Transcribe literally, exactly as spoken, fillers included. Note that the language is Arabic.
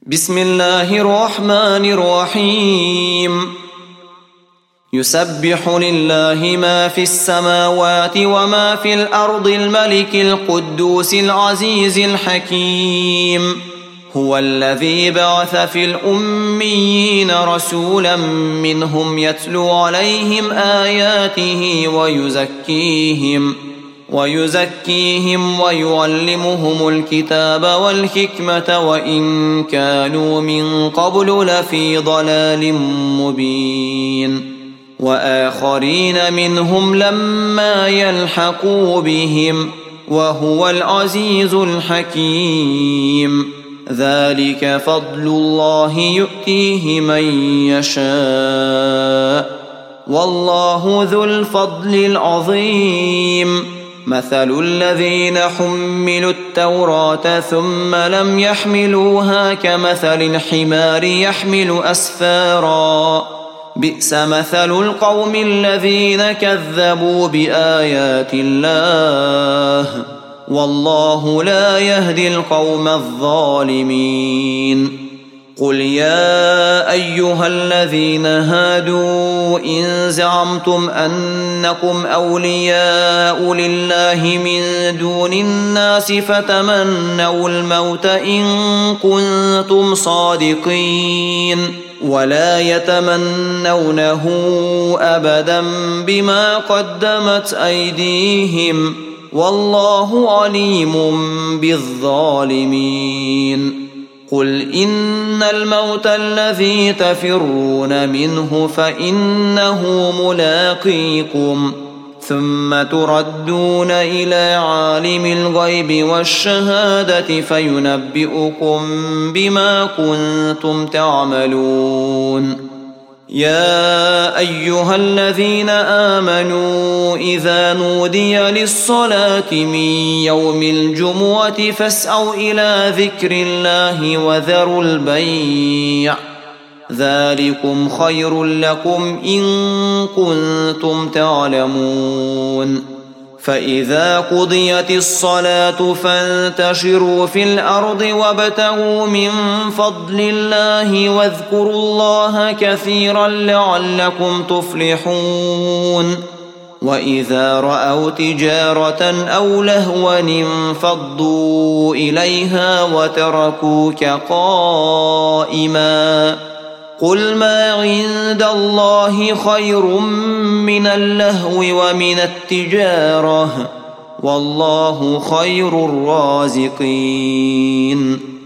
بسم الله الرحمن الرحيم يسبح لله ما في السماوات وما في الأرض الملك القدوس العزيز الحكيم هو الذي بعث في الأميين رسولا منهم يتلو عليهم آياته ويزكيهم ويزكيهم ويعلمهم الكتاب والحكمة وإن كانوا من قبل لفي ضلال مبين وآخرين منهم لما يلحقوا بهم وهو العزيز الحكيم ذلك فضل الله يؤتيه من يشاء والله ذو الفضل العظيم مثل الذين حملوا التوراة ثم لم يحملوها كمثل الحمار يحمل أسفارا بئس مثل القوم الذين كذبوا بآيات الله والله لا يهدي القوم الظالمين قل يا أيها الذين هادوا إن زعمتم أنكم أولياء لله من دون الناس فتمنوا الموت إن كنتم صادقين ولا يتمنونه أبدا بما قدمت أيديهم والله عليم بالظالمين قل إن الموت الذي تفرون منه فإنه ملاقيكم ثم تردون إلى عالم الغيب والشهادة فينبئكم بما كنتم تعملون يا أيها الذين آمنوا إذا نودي للصلاة من يوم الجمعة فاسعوا إلى ذكر الله وذروا البيع ذلكم خير لكم إن كنتم تعلمون فإذا قضيت الصلاة فانتشروا في الأرض وابتغوا من فضل الله واذكروا الله كثيرا لعلكم تفلحون وإذا رأوا تجارة أو لهوا انفضوا إليها وتركوك قائما قل ما عند الله خير من اللهو ومن التجارة والله خير الرازقين